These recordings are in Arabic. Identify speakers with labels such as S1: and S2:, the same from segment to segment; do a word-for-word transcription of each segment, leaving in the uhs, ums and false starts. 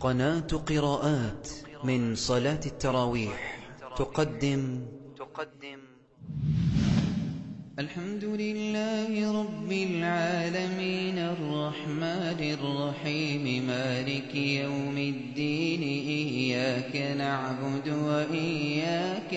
S1: قناة قراءات من صلاة التراويح تقدم تقدم
S2: الحمد لله رب العالمين الرحمن الرحيم مالك يوم الدين إياك نعبد وإياك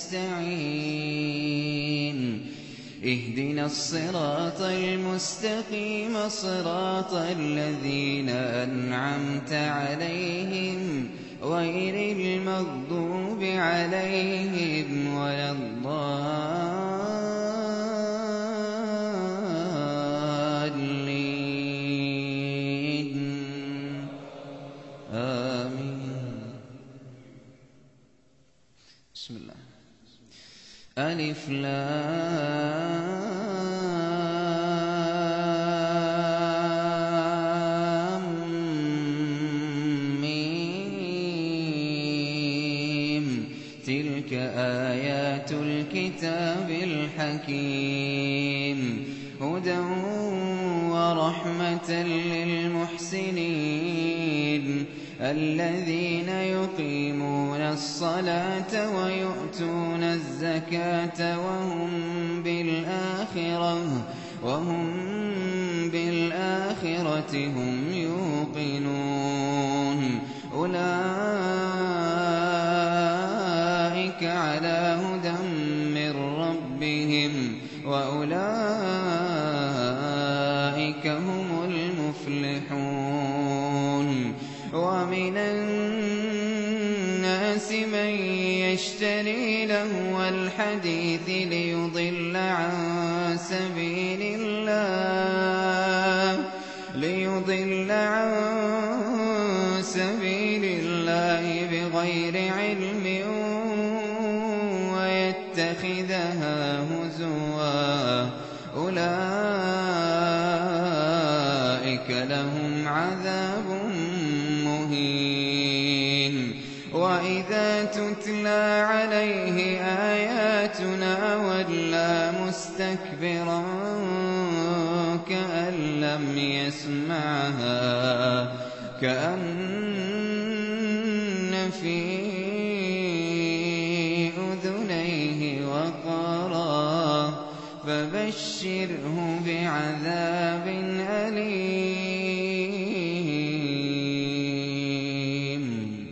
S2: نستعين اهدنا الصراط المستقيم صراط الذين أنعمت عليهم غير المغضوب عليهم ولا الضالين آمين. بسم الله. ألف لام ميم تلك آيات الكتاب الحكيم هدى ورحمة للمحسنين الذين يقيمون الصلاة ويؤتون الزكاة وهم بالآخرة وهم بالآخرة هم يوقنون أولئك على هدى من ربهم وأولئك هم المفلحون. ومن الناس من يشتري لهو الحديث ليضل عن سبيل الله ليضل عن سبيل الله بغير علم ويتخذها هزوا أولئك لهم عذاب مهين. وإذا تتلى عليه آياتنا ولى مستكبرا كأن لم يسمعها كأن في أذنيه وقرا فبشره بعذاب أليم.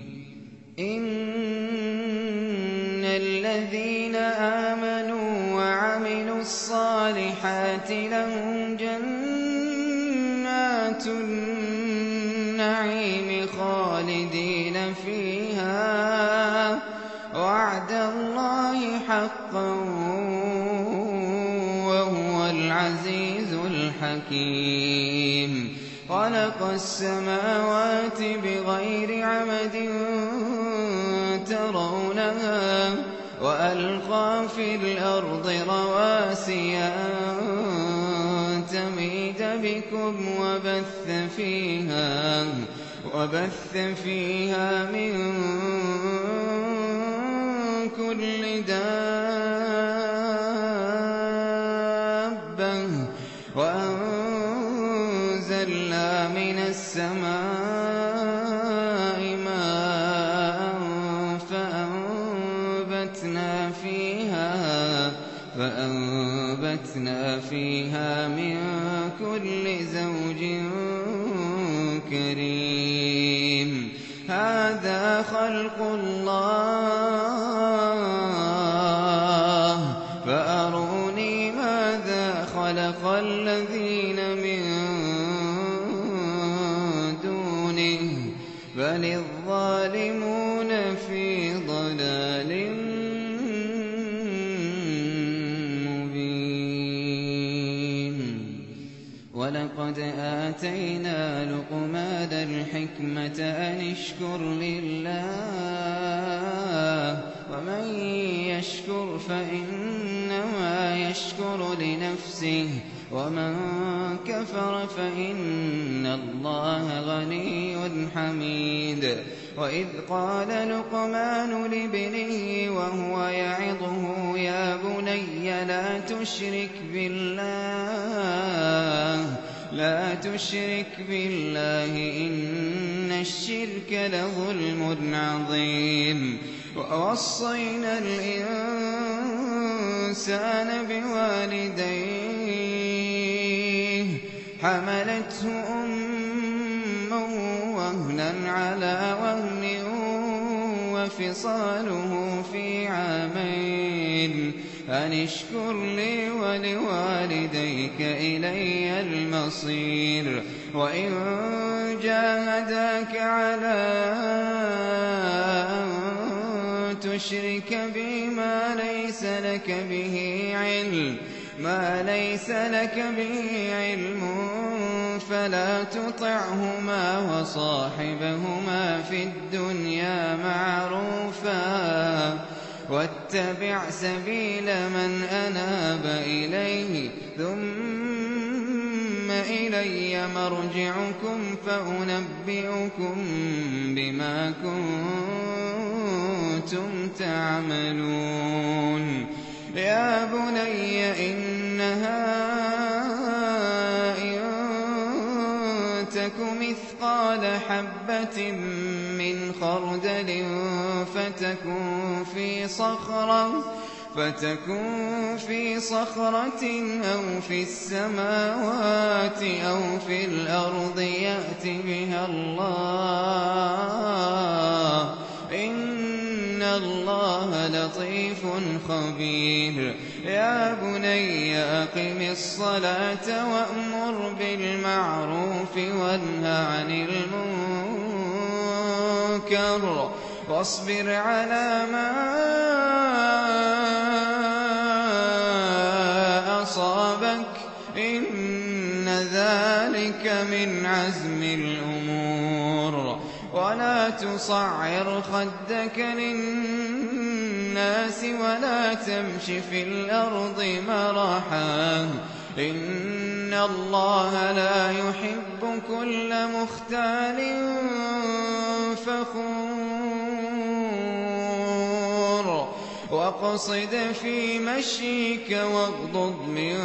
S2: إن الذين آمنوا وعملوا الصالحات لهم جنات النعيم خالدين فيها وعد الله حقا وهو العزيز الحكيم. خلق السماوات بغير عمد ترونها وألقى في الأرض رواسي أن تميد بكم وبث فيها وبث فيها من كل دابة وأنزلنا من السماء ماء فأنبتنا فيها فأنبتنا فيها من كل زوج كريم. هذا خلق الله فأروني ماذا خلق الذين من دونه بل الظالمون في ضلال مبين. ولقد آتينا لقمان الحكمة أن اشكر لله ومن يشكر فإنما يشكر لنفسه ومن كفر فإن الله غني حميد. وإذ قال لقمان لابنه وهو يعظه يا بني لا تشرك بالله لا تشرك بالله إن إِنَّ الشِّرْكَ لَظُلْمٌ عَظِيمٌ وَوَصَّيْنَا الْإِنسَانَ بِوَالِدَيْهِ حَمَلَتْهُ أُمُّهُ وَهْنًا عَلَىٰ وَهْنٍ وَفِصَالُهُ فِي عَامَيْنِ أَنِ اشْكُرْ لِي وَلِوَالِدَيْكَ إِلَيَّ الْمَصِيرُ وَإِن جَاهَدَاكَ عَلَىٰ أَن تُشْرِكَ بِي مَا لَيْسَ لَكَ بِهِ عِلْمٌ ما ليس لك به علم فلا تطعهما وصاحبهما في الدنيا معروفا واتبع سبيل من أناب إليه ثم إلي مرجعكم فأنبئكم بما كنتم تعملون يا بني إنها إن تك مثقال حبة من خردل فتكن في صخرة فتكن في صخرة أو في السماوات أو في الأرض يأت بها الله إن الله لطيف خبير يا بني أقم الصلاة وأمر بالمعروف وانه عن المنكر واصبر على ما أصابك إن ذلك من عزم الأمور ولا تصعر خدك للناس ولا تمش في الأرض مرحا إن الله لا يحب كل مختال فخور واقصد في مشيك واغضض من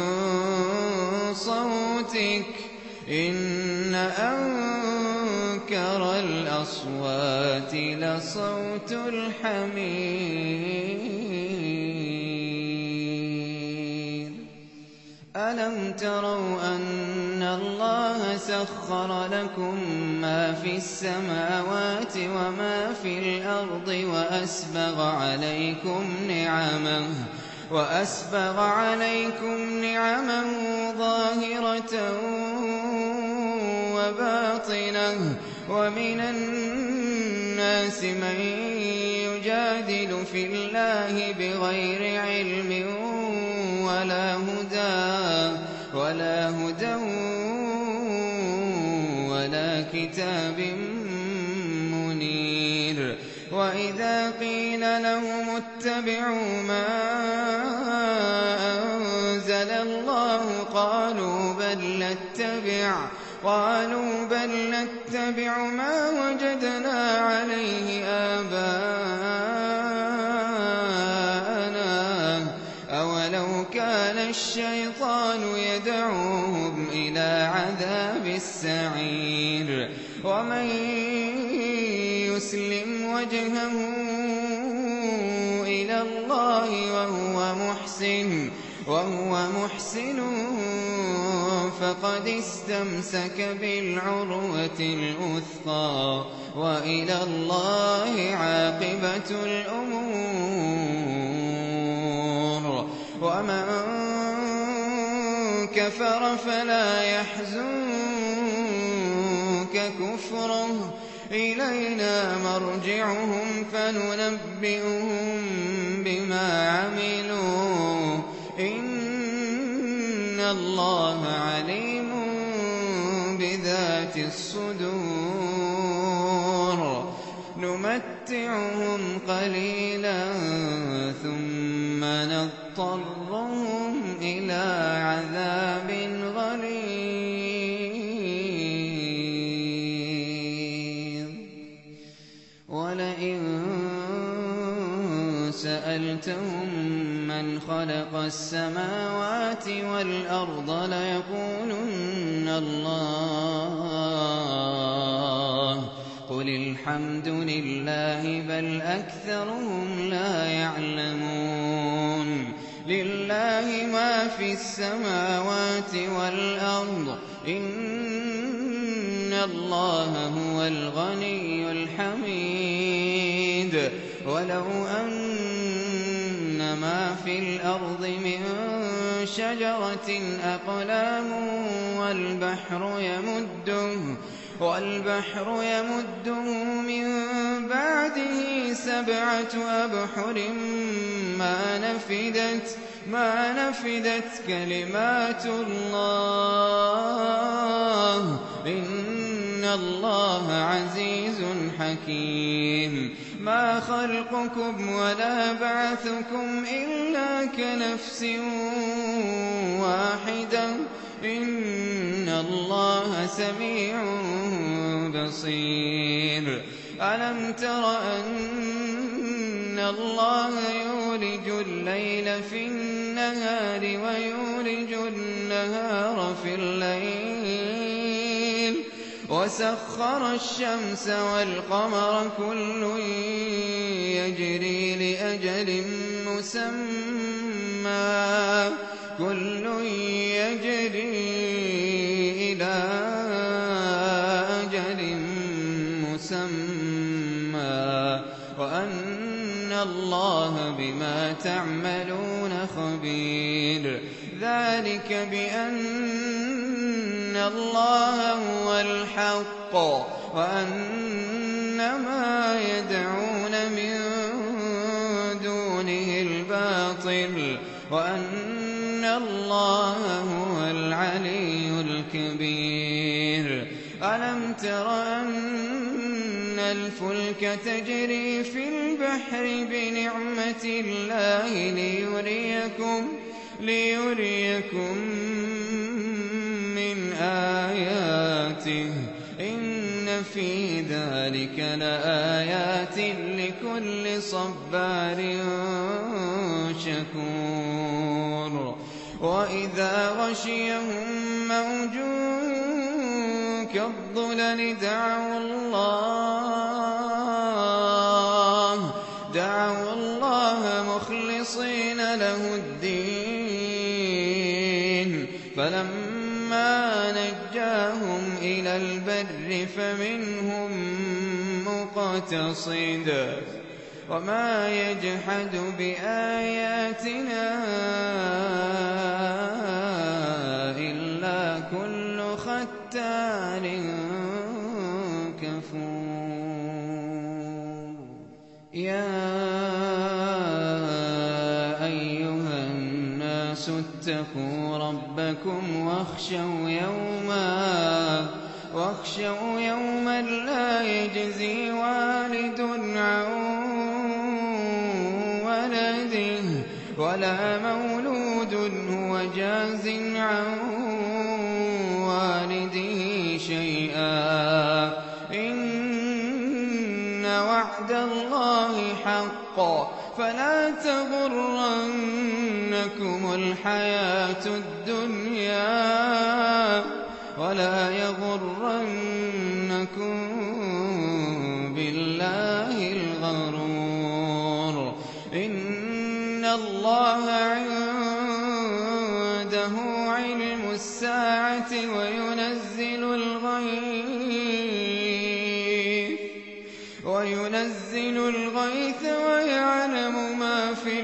S2: صوتك إن أنكر الأصوات لصوت الحمير ألم تروا أن الله سخر لكم ما في السماوات وما في الأرض وأسبغ عليكم نعمه وأسبغ عليكم نعمه ظاهرة وباطنة ومن الناس من يجادل في الله بغير علم ولا هدى ولا هدى ولا كتاب منير وإذا قيل لهم اتبعوا ما أنزل الله قالوا بل نتبع قالوا بل نتبع ما وجدنا عليه آباءنا أولو كان الشيطان يدعوهم إلى عذاب السعير ومن يسلم وجهه إلى الله وهو محسن وهو محسن فقد استمسك بالعروة الوثقى وإلى الله عاقبة الأمور ومن كفر فلا يحزنك كفره إلينا مرجعهم فننبئهم بما عملوا إن الله عليم بذات الصدور نمتعهم قليلا ثم نضطرهم إلى عذاب غليظ ولئن سألتهم من خلق السماوات والأرض ليقولن الله قُلِ الْحَمْدُ لِلَّهِ بَلْ أَكْثَرُهُمْ لَا يَعْلَمُونَ لِلَّهِ مَا فِي السَّمَاوَاتِ وَالْأَرْضِ ۚ إِنَّ اللَّهَ هُوَ الْغَنِيُّ الْحَمِيدُ وَلَوْ أَنَّ مَا فِي الْأَرْضِ مِن شَجَرَةٍ أَقْلَامٌ وَالْبَحْرُ يَمُدُّهُ مِن بَعْدِهِ سَبْعَةُ أَبْحُرٍ مَّا نَفِدَتْ كَلِمَاتُ اللَّهِ ۗ إِنَّ اللَّهَ عَزِيزٌ حَكِيمٌ مَا خَلْقُكُمْ وَلَا بَعْثُكُمْ إِلَّا كَنَفْسٍ وَاحِدَةٍ ۗ إِنَّ اللَّهَ سَمِيعٌ بَصِيرٌ أَلَمْ تَرَ أَنَّ اللَّهَ يُولِجُ اللَّيْلَ فِي النَّهَارِ وَيُولِجُ النَّهَارَ فِي اللَّيْلِ وَسَخَّرَ الشَّمْسَ وَالْقَمَرَ كُلٌّ يَجْرِي لِأَجَلٍ مُّسَمًّى كُلٌّ يَجْرِي إِلَىٰ أَجَلٍ مُّسَمًّى وَأَنَّ اللَّهَ بِمَا تَعْمَلُونَ خَبِيرٌ ذَٰلِكَ بِأَنَّ اللَّهَ هُوَ الْحَقُّ وَأَنَّ مَا يَدْعُونَ مِن دُونِهِ الْبَاطِلُ وَأَنَّ اللَّهَ هُوَ الْعَلِيُّ الْكَبِيرُ أَلَمْ تَرَ أَنَّ الْفُلْكَ تَجْرِي فِي الْبَحْرِ بِنِعْمَتِ اللَّهِ لِيُرِيَكُم مِّنْ آيَاتِهِ ۚ إِنَّ فِي ذَٰلِكَ لَآيَاتٍ لِّكُلِّ صَبَّارٍ شَكُورٍ وَإِذَا غَشِيَهُم مَّوْجٌ كَالظُّلَلِ دَعَوُا اللَّهَ مُخْلِصِينَ لَهُ الدِّينَ فَلَمَّا نَجَّاهُمْ إِلَى الْبَرِّ فَمِنْهُم مُّقْتَصِدٌ ۚ وَمَا يَجْحَدُ بِآيَاتِنَا إِلَّا كُلُّ خَتَّارٍ كَفُورٍ يَا أَيُّهَا النَّاسُ اتَّقُوا رَبَّكُمْ وَاخْشَوْا يَوْمًا لَّا يَجْزِي وَالِدٌ عَن وَلَدِهِ وَلَا مَوْلُودٌ هُوَ جَازٍ عَن وَالِدِهِ شَيْئًا ۚ إِنَّ وَعْدَ اللَّهِ حَقٌّ ۖ فَلَا تَغُرَّنَّكُمُ الْحَيَاةُ الدُّنْيَا وَلَا يَغُرَّنَّكُم بِاللَّهِ الْغَرُورُ إِنَّ اللَّهَ عِندَهُ عِلْمُ السَّاعَةِ وَيُنَزِّلُ الْغَيْثَ وَيَعْلَمُ مَا فِي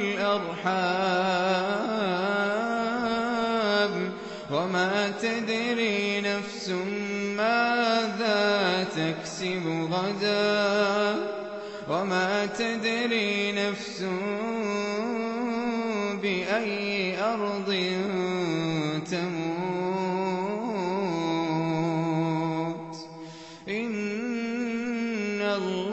S2: الْأَرْحَامِ ۖ وَمَا تَدْرِي نَفْسٌ مَّاذَا تَكْسِبُ غَدًا وَمَا تَدْرِي نَفْسٌ بِأَيِّ أَرْضٍ تَمُوتُ ۚ إِنَّ اللَّهَ